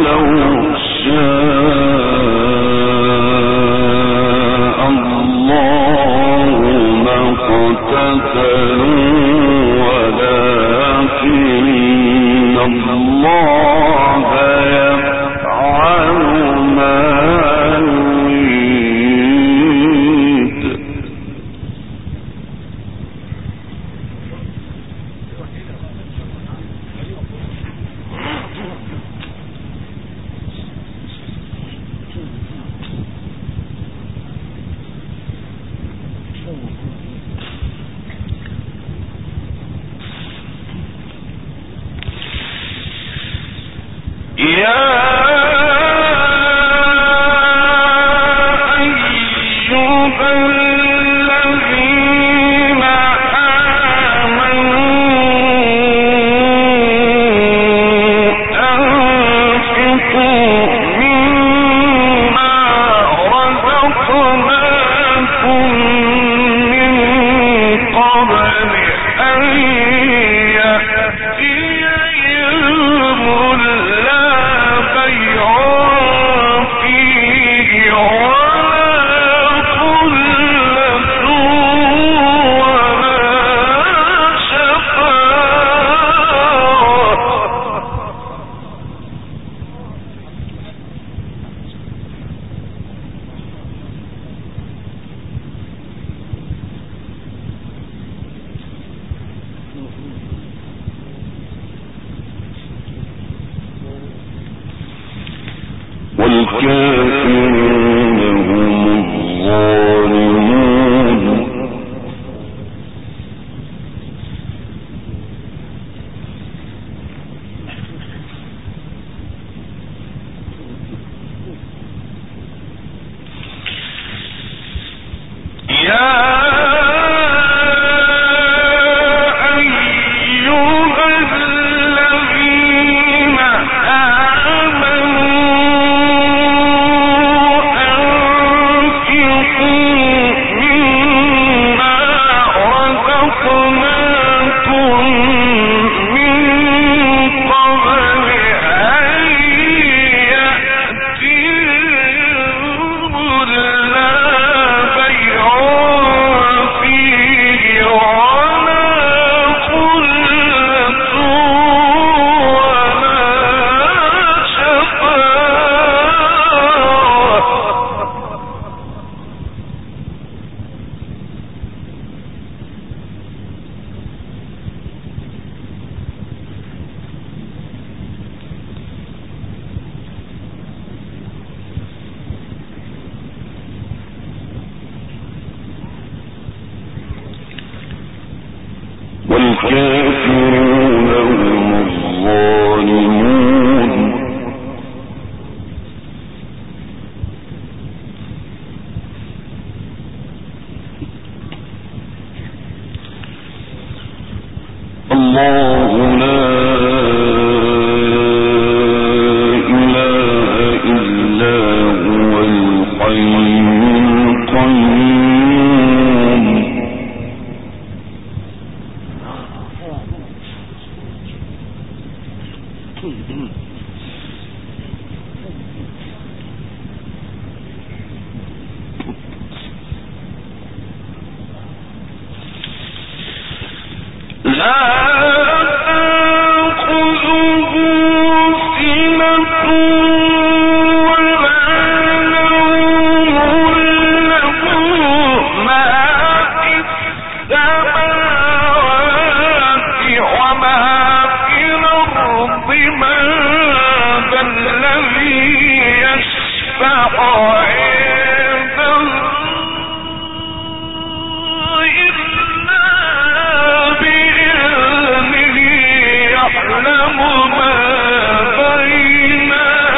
يعلم ما بين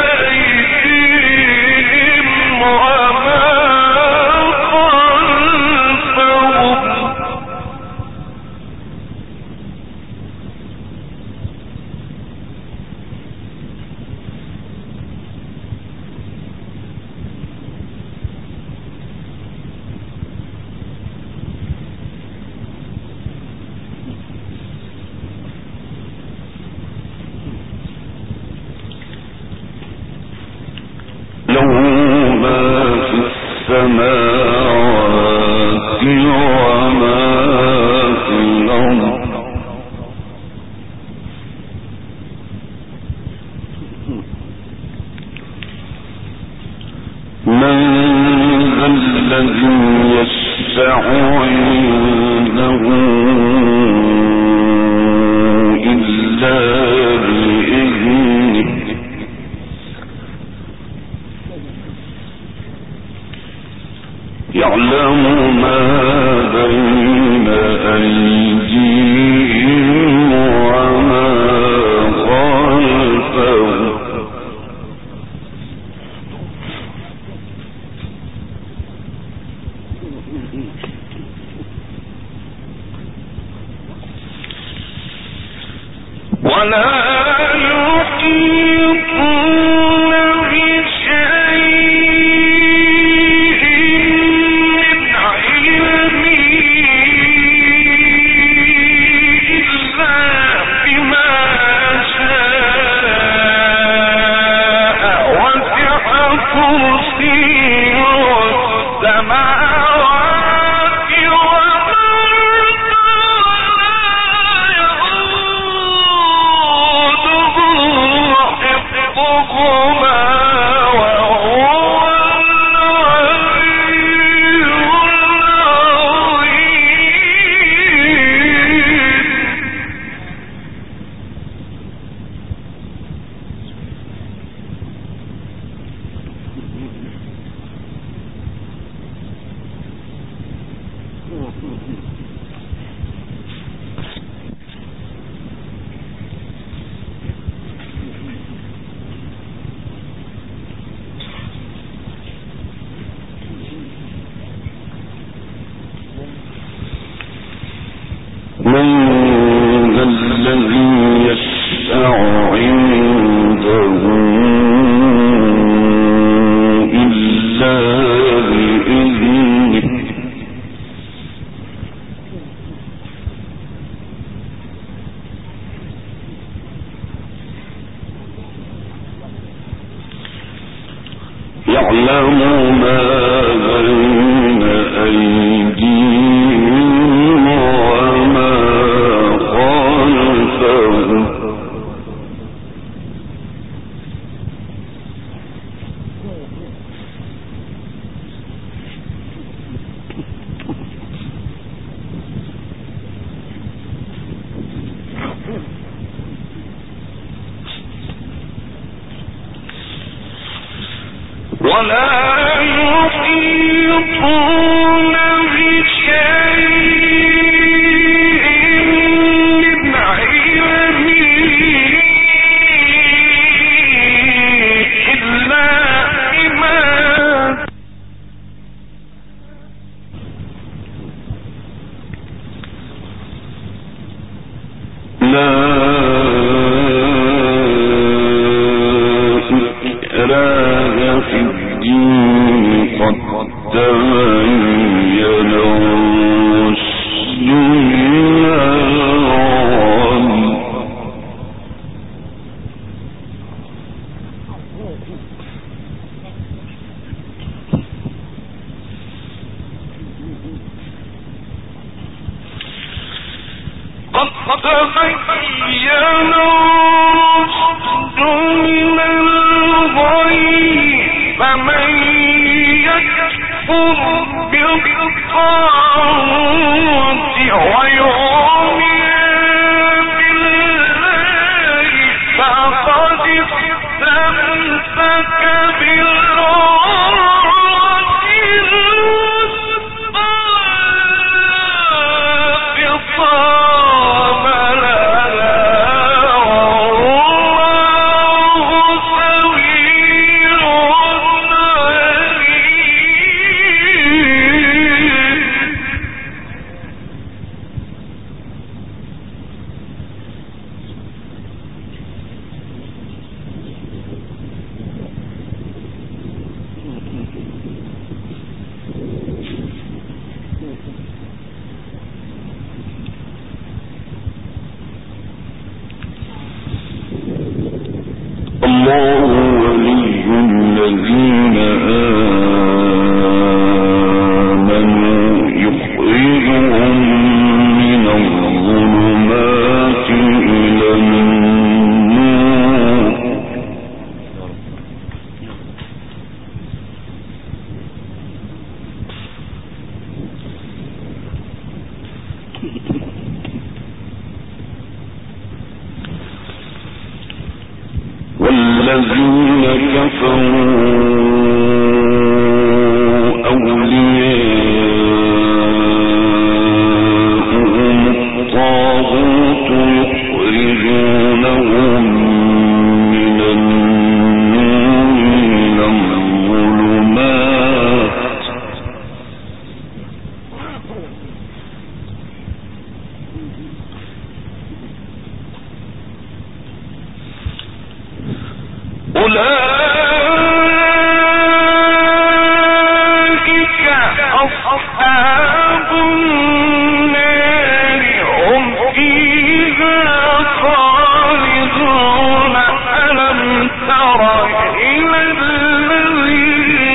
السماوات وما في الأرض من ذا الذي يشفع عنده إلا بإذنه يعلم ما بين أيديهم وما خلفهم ولا يحيطون بشيء من علمه إلا بما شاء وسع كرسيه السماوات والأرض حفظهما وهو العلي من ذا الذي يشفع عنده إلا بإذنه يعلم ما بين أيديهم وما خلفهم ولا يحيطون بشيء من علمه إلا بما لا إكراه في الدين قد تبين الرشد من الغي قد تبين الرشد من الغي فمن يكفر بالطاغوت ويؤمن بالله فقد استمسك بالعروة الوثقى انفصام لها والله سميع الله ولي الذين والذين كفروا أولياؤهم الطاغوت يخرجونهم من النور إلى الظلمات أولئك أصحاب النار هم فيها خالدون ألم تر إلى الذي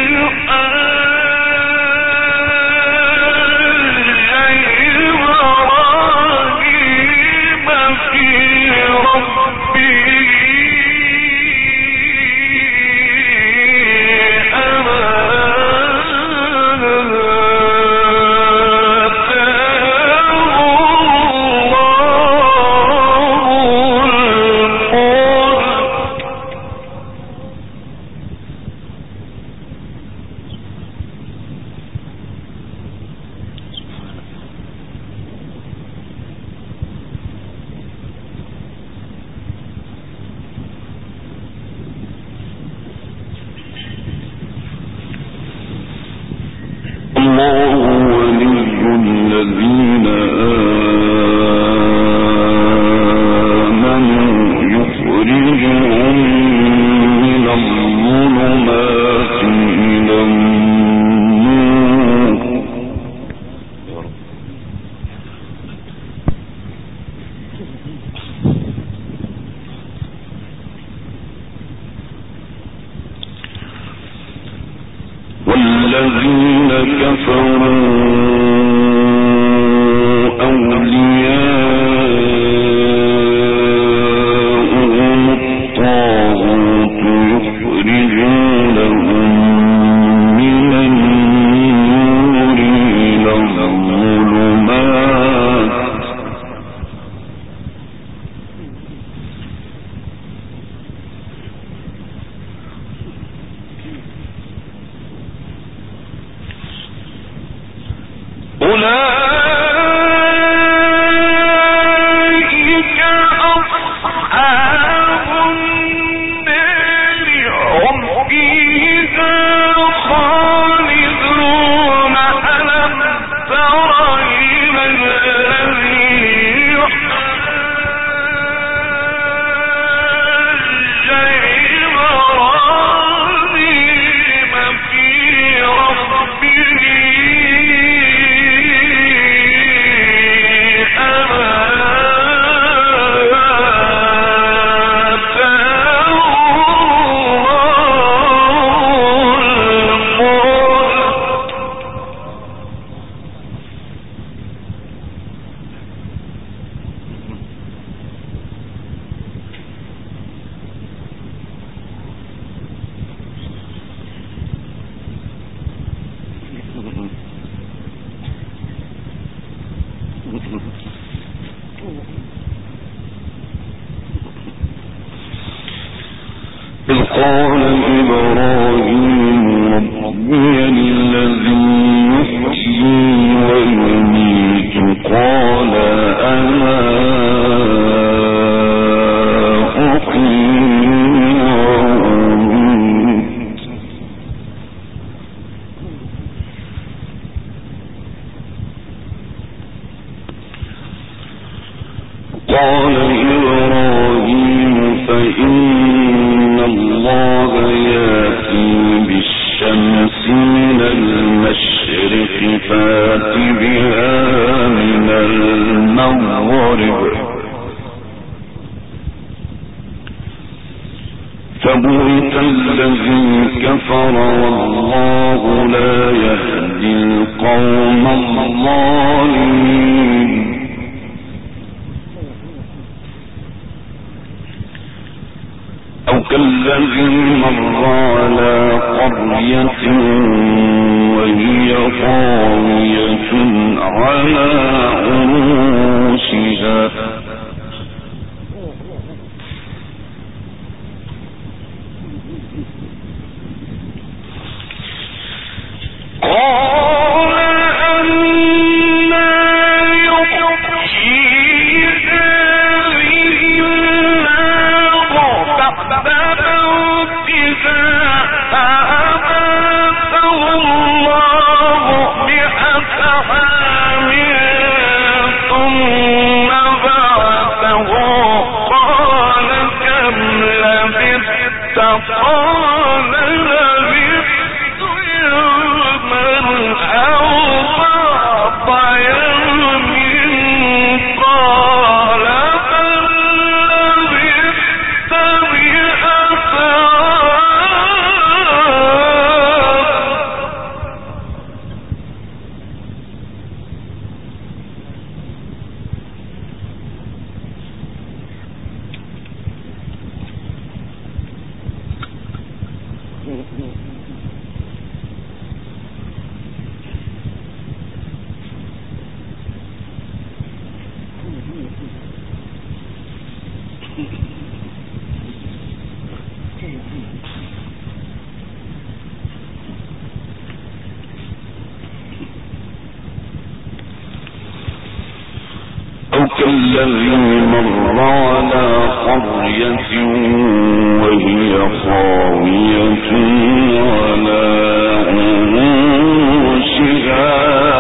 إبراهيم في ربه الله ولي الذين آمنوا يخرجهم من الظلمات إلى النور والذين كفروا أولياؤهم الطاغوت يخرجونهم من النور إلى الظلمات أولئك أصحاب النار هم فيها خالدون ألم تر إلى الذي حاج إبراهيم في ربه إذ قال إبراهيم ربي الذي يحيي ويميت قال أنا أحيي وأميت قال إبراهيم فإن الله يأتي بالشمس من المشرق فات بها من المغرب فبهت الذي كفر والله لا يهدي القوم الظالمين أو كالذي مر على قرية وهي خاوية على عروشها كالذي مر على قرية وهي خاوية على عروشها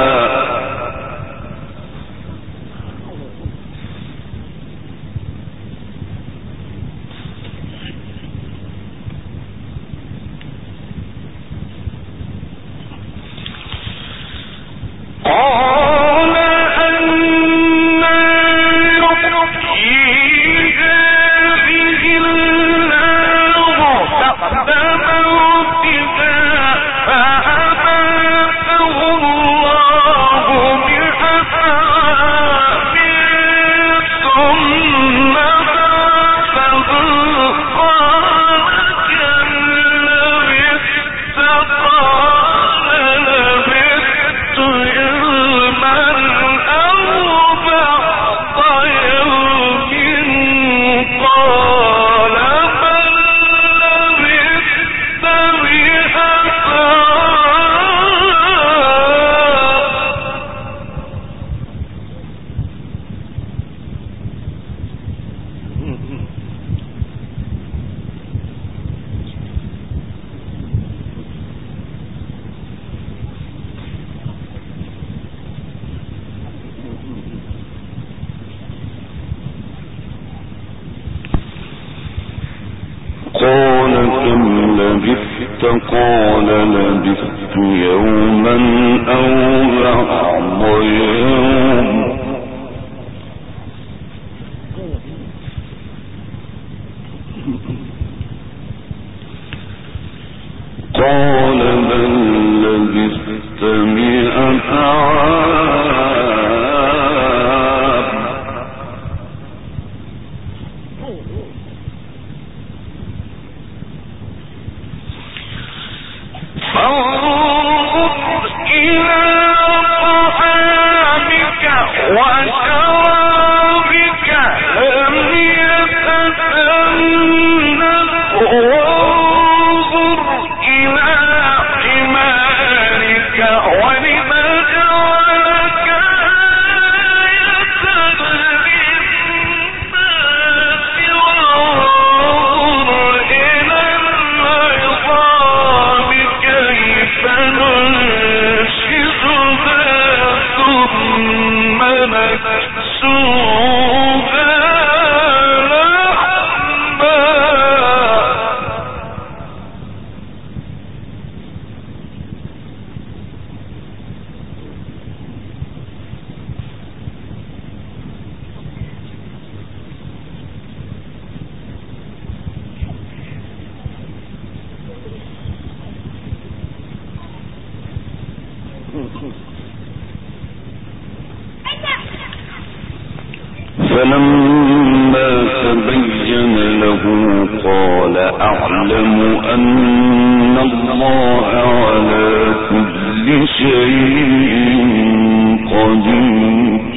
قال لبثت يوما أو بعض يوم قال بل لبثت 100 عام وشرابك لم يتسنه وانظر إلى حمارك ولما جعلك آية للناس وانظر إلى العظام كيف ننشزها ثم نكسوها لحما فلما تبين له قال أعلم أن الله على كل شيء قدير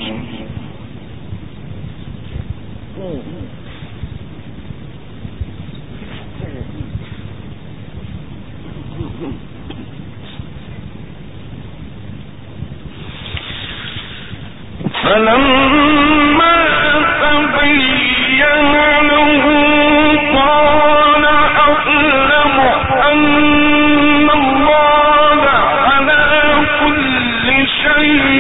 فلما تبين له قال أعلم أن الله على كل شيء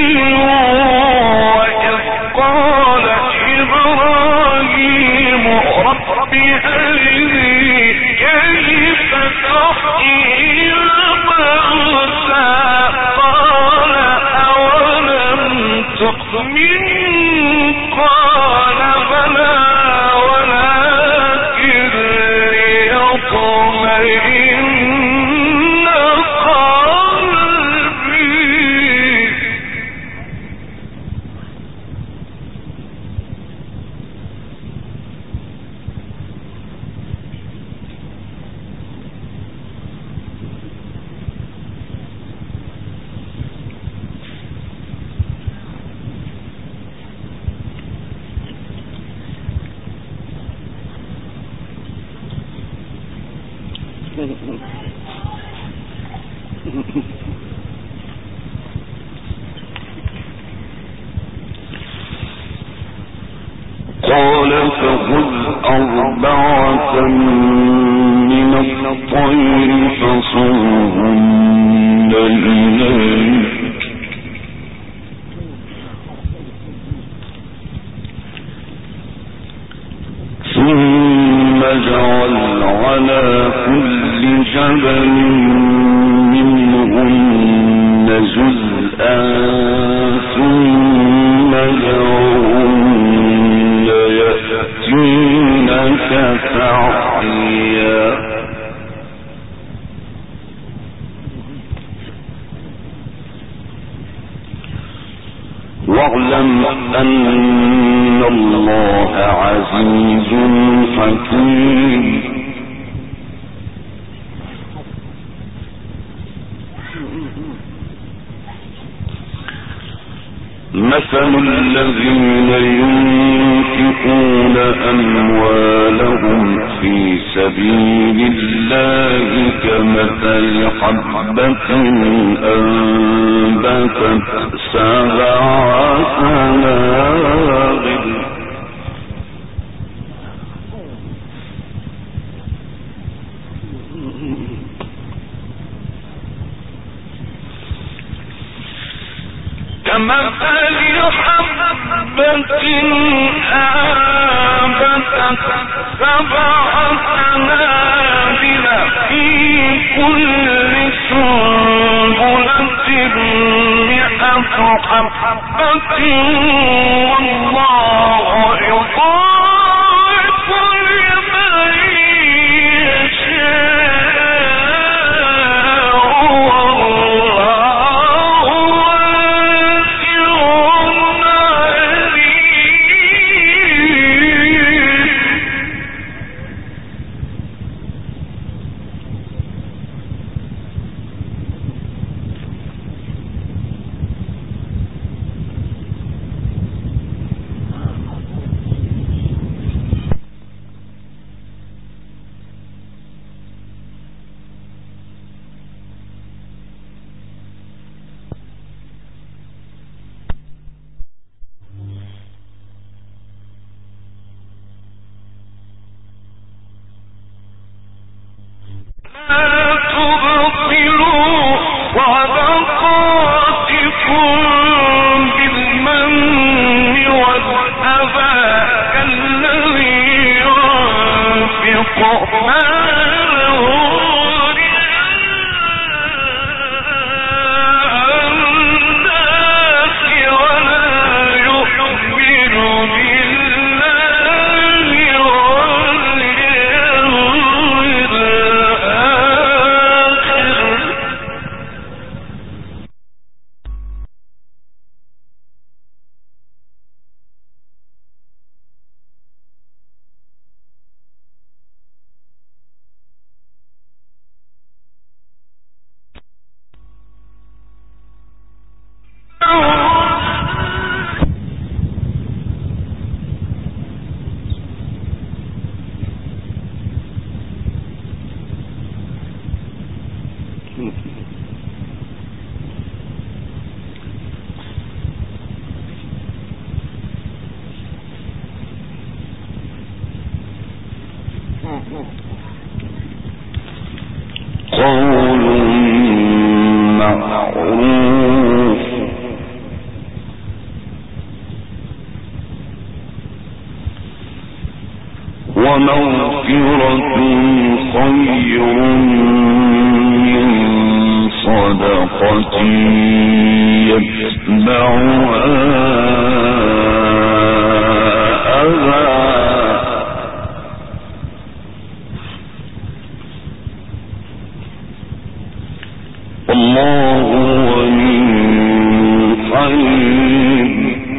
قال فخذ أربعة من الطير فصرهن إليك ثم اجعل على كل جبل منهن جزءا ثم ادعهن يأتينك سعيا واعلم أن الله عزيز حكيم مثل الذين ينفقون أموالهم في سبيل الله كمثل حبة أنبتت 7 سنابل كمثل حبة أنبتت 7 سنابل في كل سنبلة 100 حبة والله يضاعف لمن يشاء قول معروف ومغفرة خير من صدقة يتبعها أذى. الله غني حليم.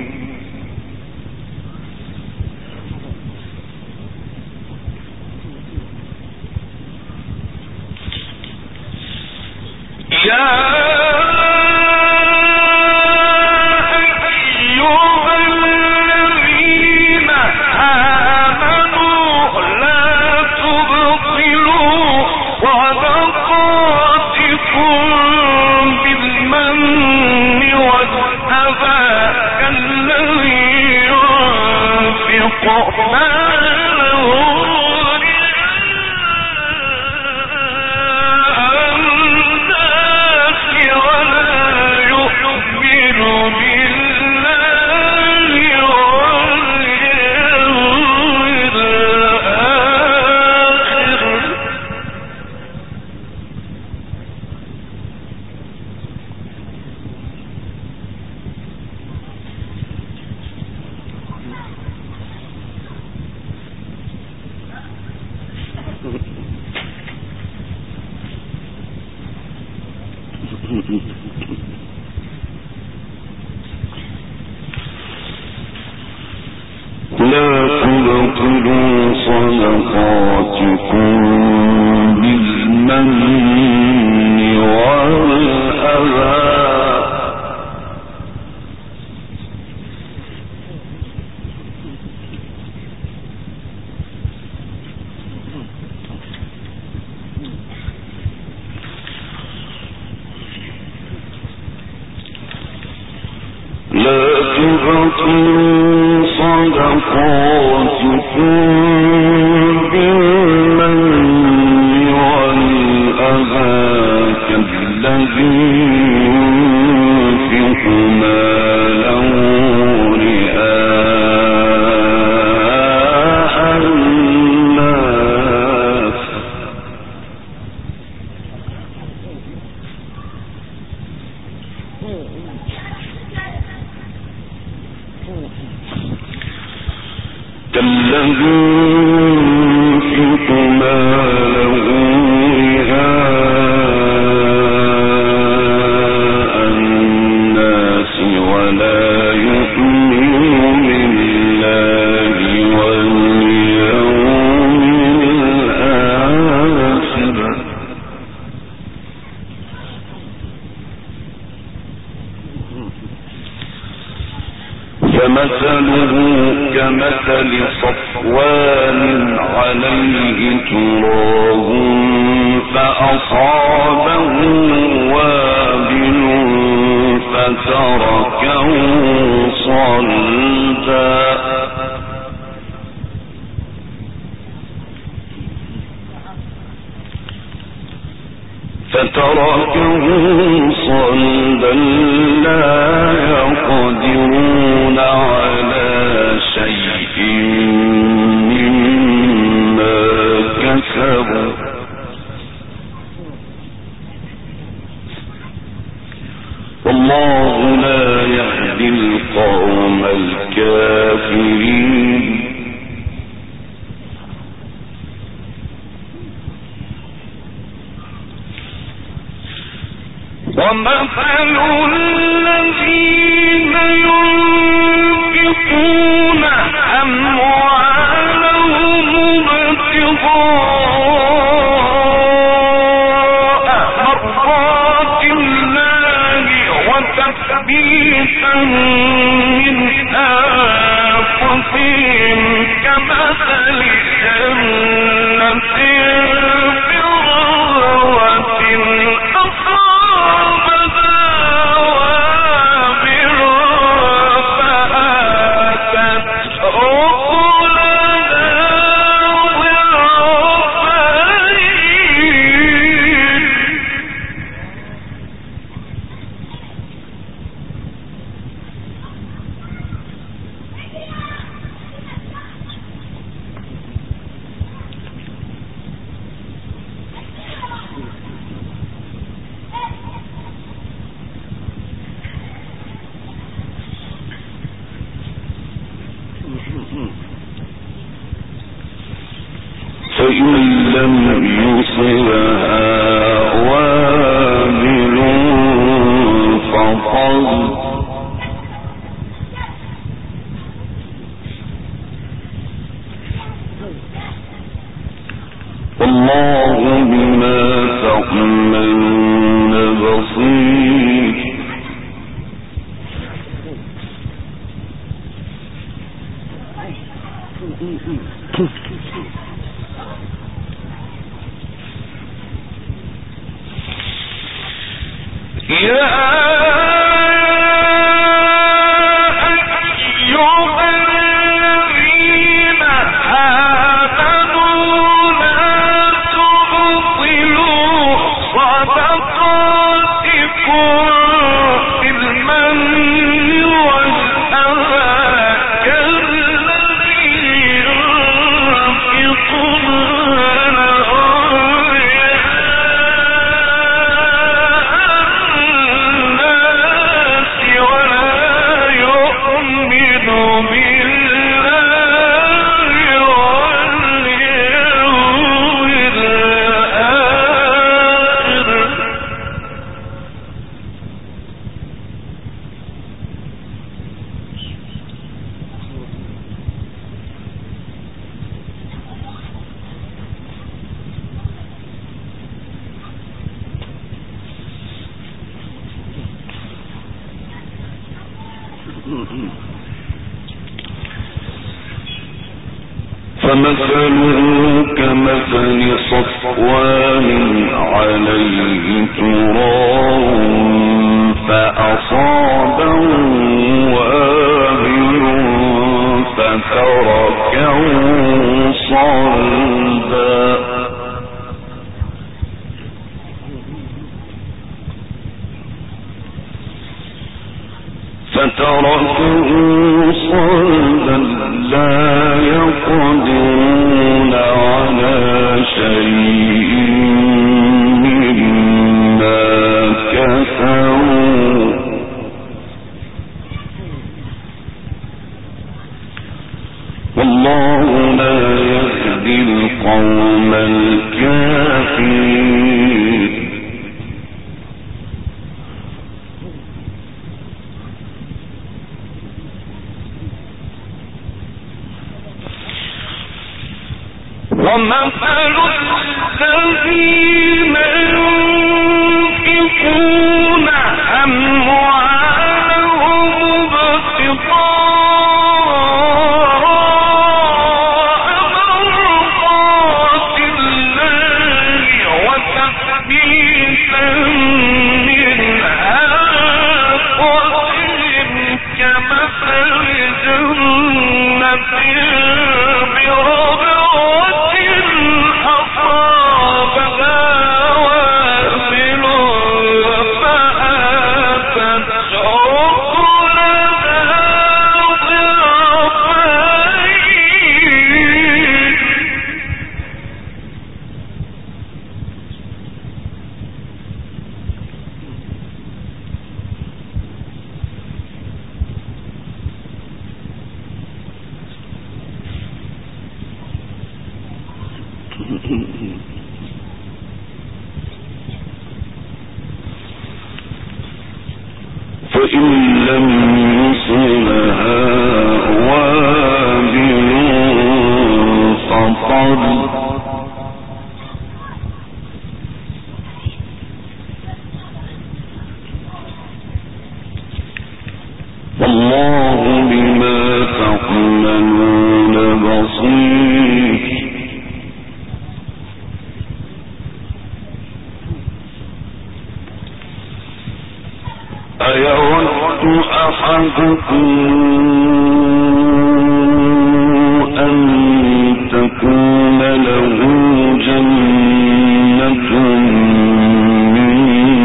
لا تبطلوا صدقاتكم بالمن والأذى. لا تبطلوا صدقاتكم بالمن والأذى كالذي ينفق ماله رئاء الناس كالذي ينفق ماله رئاء الناس ولا يؤمن بالله واليوم الآخر فمثله كمثل صفوان عليه تراب فأصابه وابل فتركه صلدا لا يقدرون على شيء مما كسبوا والله لا يهدي القوم الكافرين. ومثل الذين ينفقون أموالهم ابتغاء مرضات الله وتثبيتا من أنفسهم كمثل جنة فمثله كمثل صفوان عليه تراب فأصابه وابل فتركه صلدا لا يقدرون على شيء مما كسبوا والله لا يهدي القوم الكافرين. ومثل الذين ينفقون أموالهم ابتغاء مرضات الله وتثبيتا من أنفسهم كمثل جنة فإن لم يصلها وابل فطل والله بما تعملون بصير. أيود أحدكم أن تكون له جنة من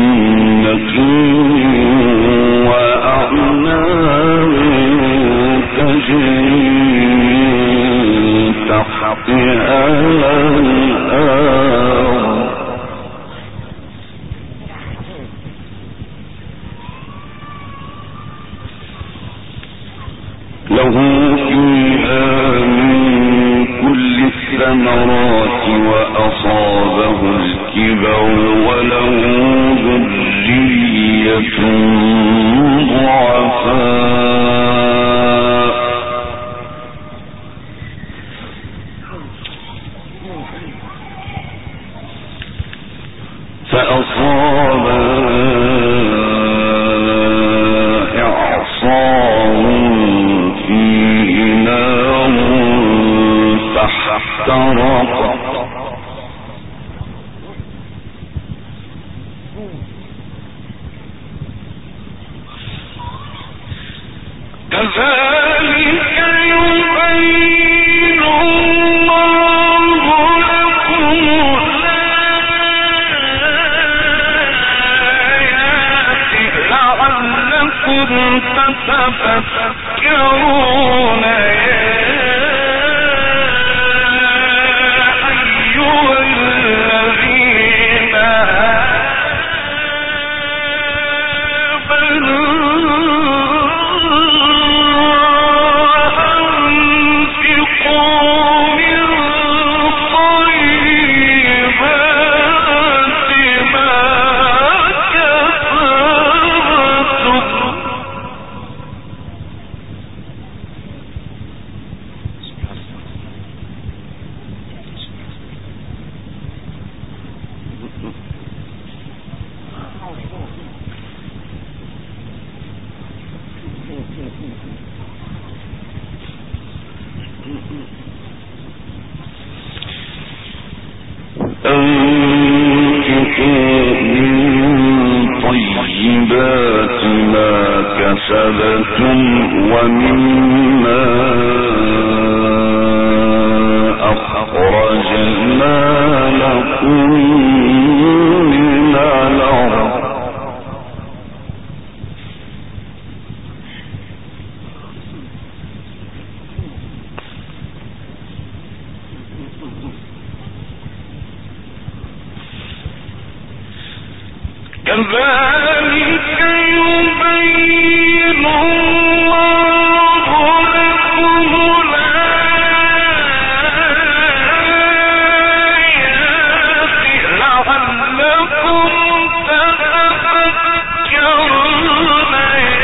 نخيل وأعناب تجري تحتها الأنهار له فيها من كل الثمرات وأصابها له الكبر وله ذرية ضعفاء فأصاب إعصار فيه نار فاحترقت كذلك يبين الله لكم الآيات لعلكم تتفكرون يا أيها الذين أنفقوا من طيبات ما كسبتم ومما أخرجنا لكم من الأرض كذلك يبين الله لكم الآيات لعلكم تتفكرون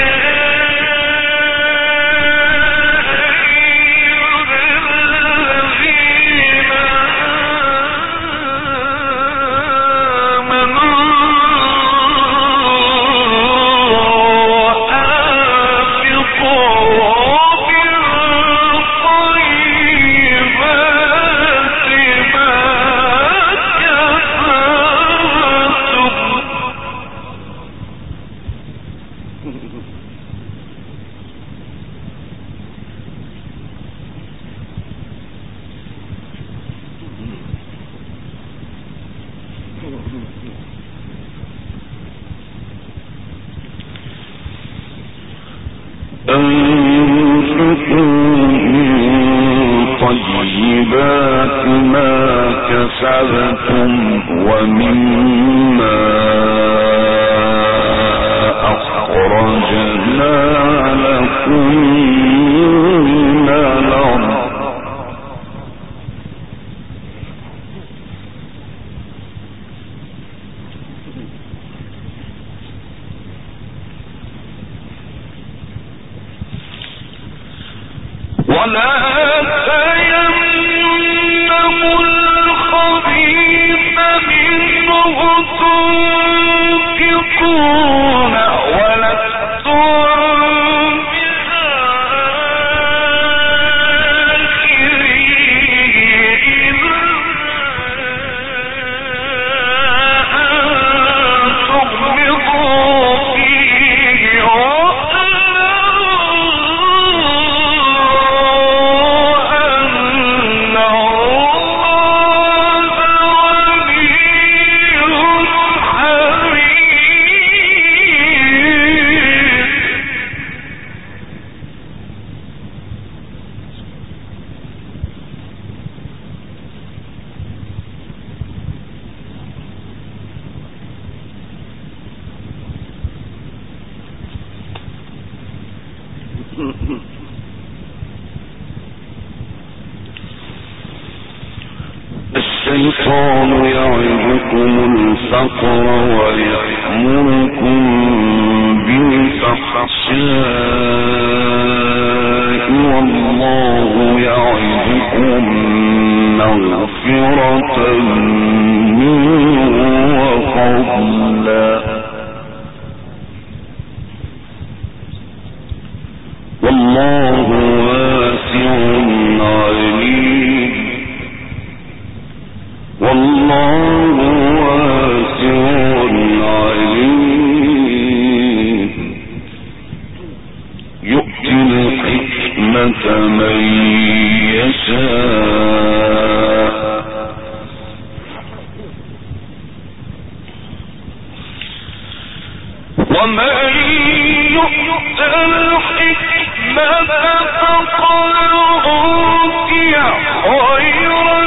أنفقوا من طيبات ما كسبتم ومما أخرجنا لكم من الأرض ولا تيمموا الخبيث منه تنفقون ولستم السيئات الشيطان يعدكم الفقر ويأمركم بالفحشاء والله يعدكم مغفرة منه وفضلا والله واسع عليم والله واسع عليم يؤتي الحكمة من يشاء ومن يؤت الحكمة فقد أوتي خيرا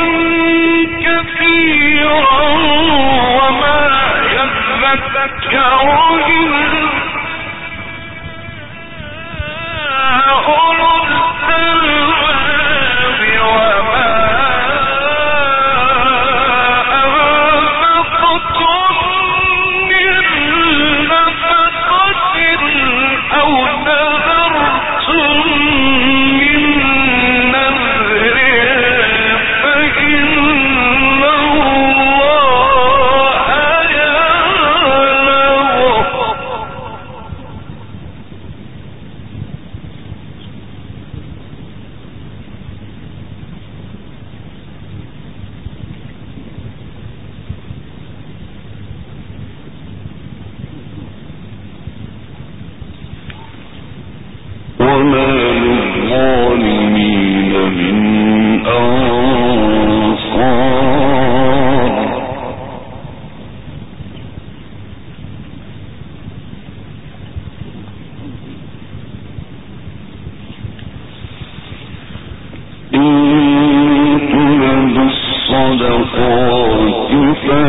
كثيرا وما يذكر إلا أولو الألباب وما أنفقتم من نفقة أو نذرتم من نذر فإن الله يعلمه وما للظالمين من أنصار إن تبدوا الصدقات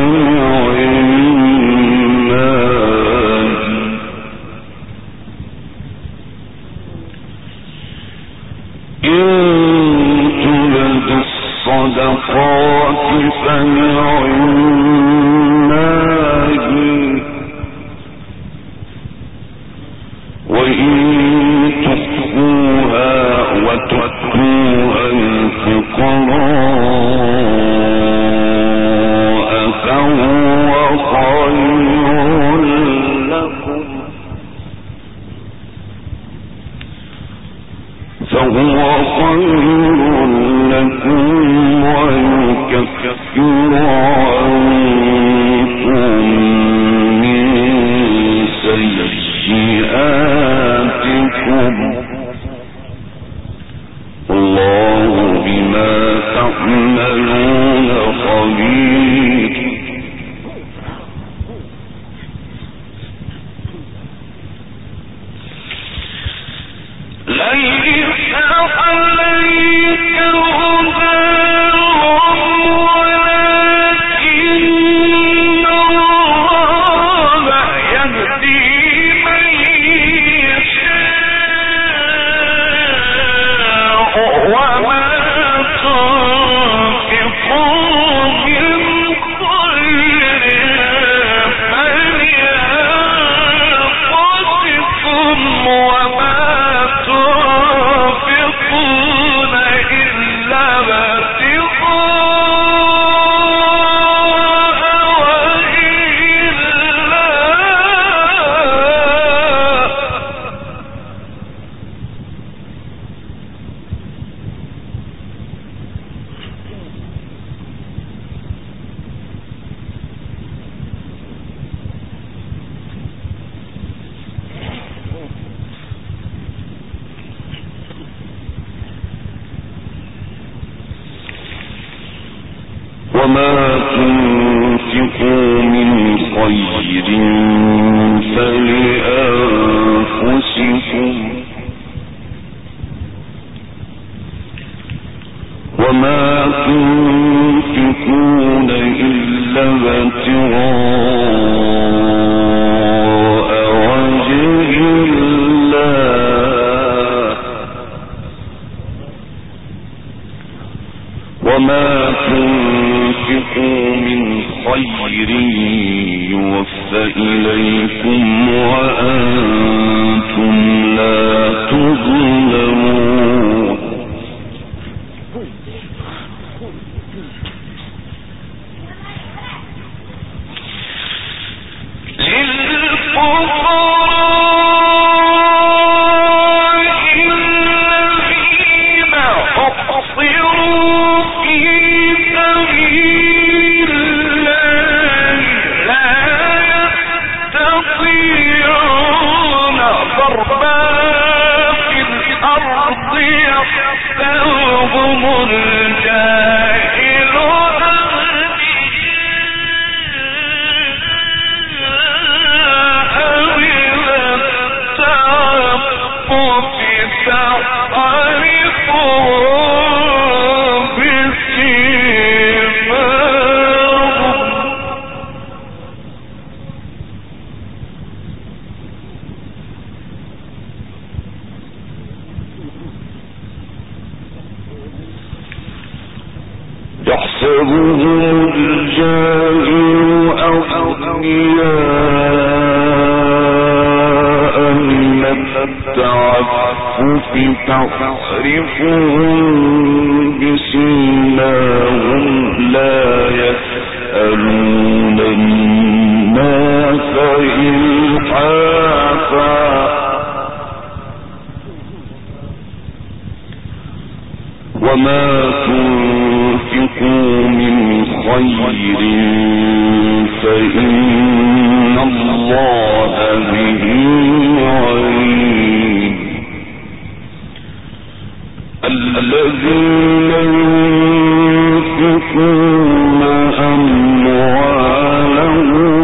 فنعماه وإن تخفوها وتؤتوها الفقراء فهو خير لكم ويكفر عنكم من سيئاتكم والله بما تعملون خبير ليس عليك هداهم ولكن الله يهدي من يشاء وما تنفقوا من خير فلينفسكم وما تنفقون إلا ابتغاء وجه الله وما تنفقوا من خير فلأنفسكم وما تنفقون إلا ابتغاء وجه الله وما تنفقون تعرفهم بسيماهم لا يسألون الناس إلحافا وما تنفقوا من خير فإن الله به عليم الذين ينفقون أموالهم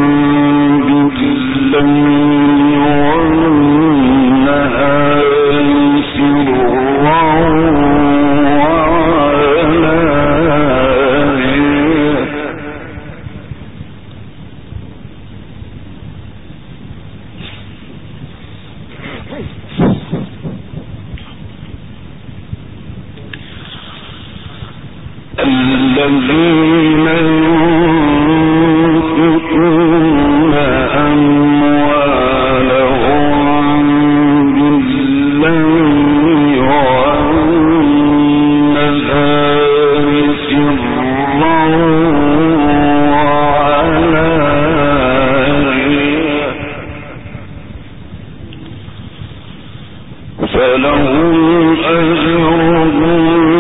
بالليل والنهار سرا وعلانية الذين ينفقون أموالهم بالليل والنهار سرا وعلانية فلهم أجرهم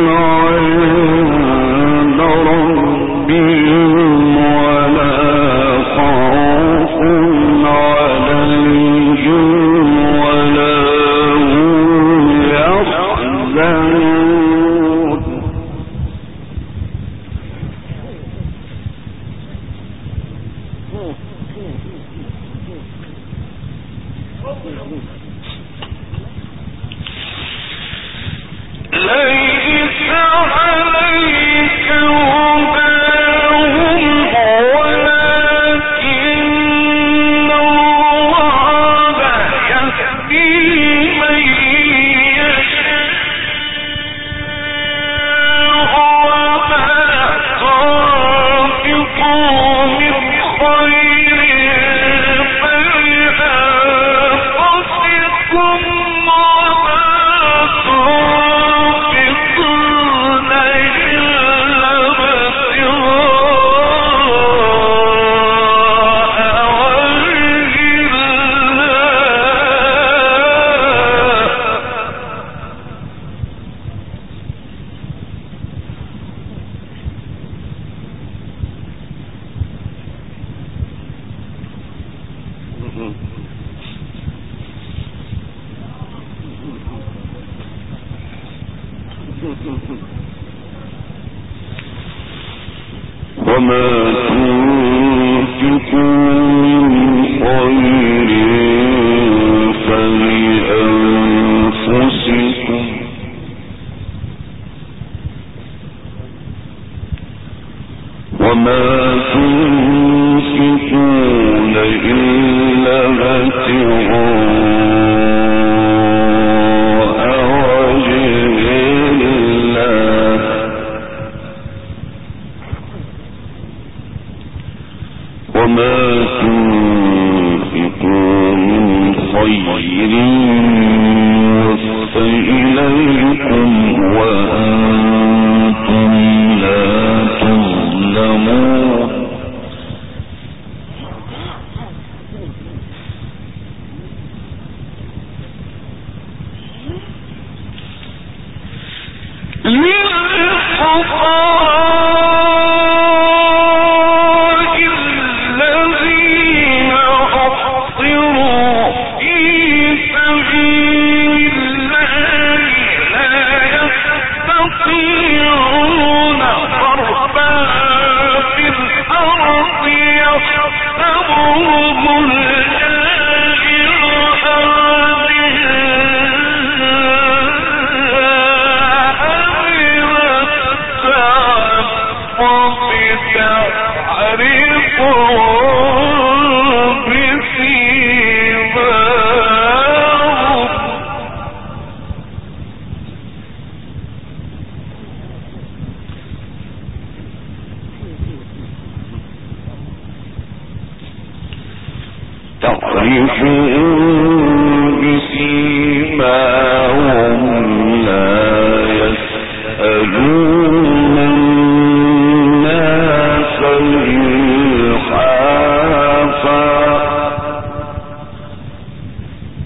وما تنفقوا من خير فلأنفسكم وما تنفقون إلا ابتغاء وجه الله وما تنفقوا من خير يوفى إليكم وأنتم لا تظلمون الذين أحصروا في سبيل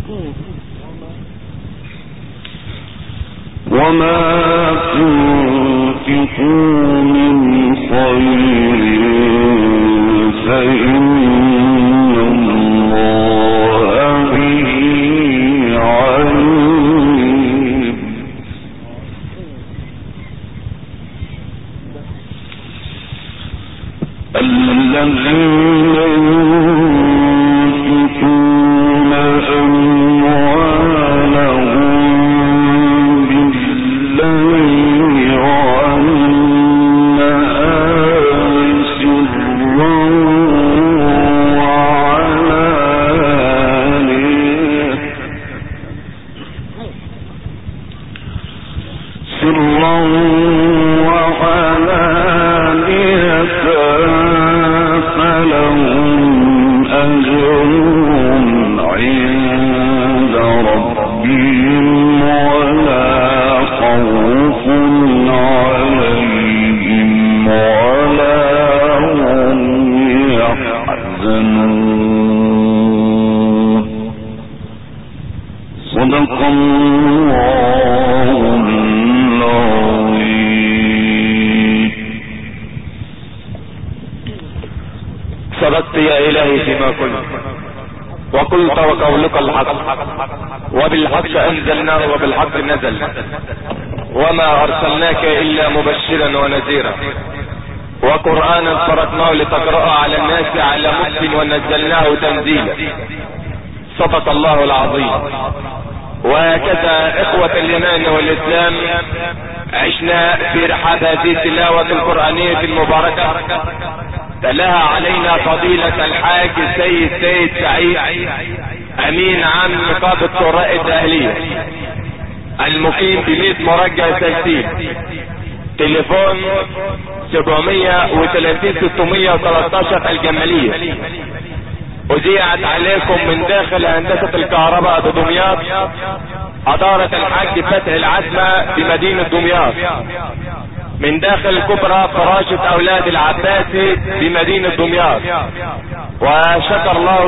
وما تنفقوا من خير فإن الله به عليم. الذين ينفقون أموالهم صدقت يا إلهي فيما قلت وقلت وقولك الحق وبالحق أنزلناه وبالحق نزل وما أرسلناك إلا مبشرا ونذيرا وقرآنا فرقناه لتقرأ على الناس على مكت ونزلناه تنزيلا. صدق الله العظيم. وهكذا إخوة الإيمان والإسلام عشنا في رحاب هذه التلاوة القرآنية المباركة تلاها علينا فضيلة الحاج سيد سعيد أمين عام نقابة قراء الأهلية المقيم ب100 مرجع تسجيل. تليفون 730-613 الجمالية. أذيعت عليكم من داخل هندسة الكهرباء بدمياط أدارة الحاج فتح العزمة بمدينة دمياط، من داخل كبرى فراشة أولاد العباسي بمدينة دمياط. وشكر الله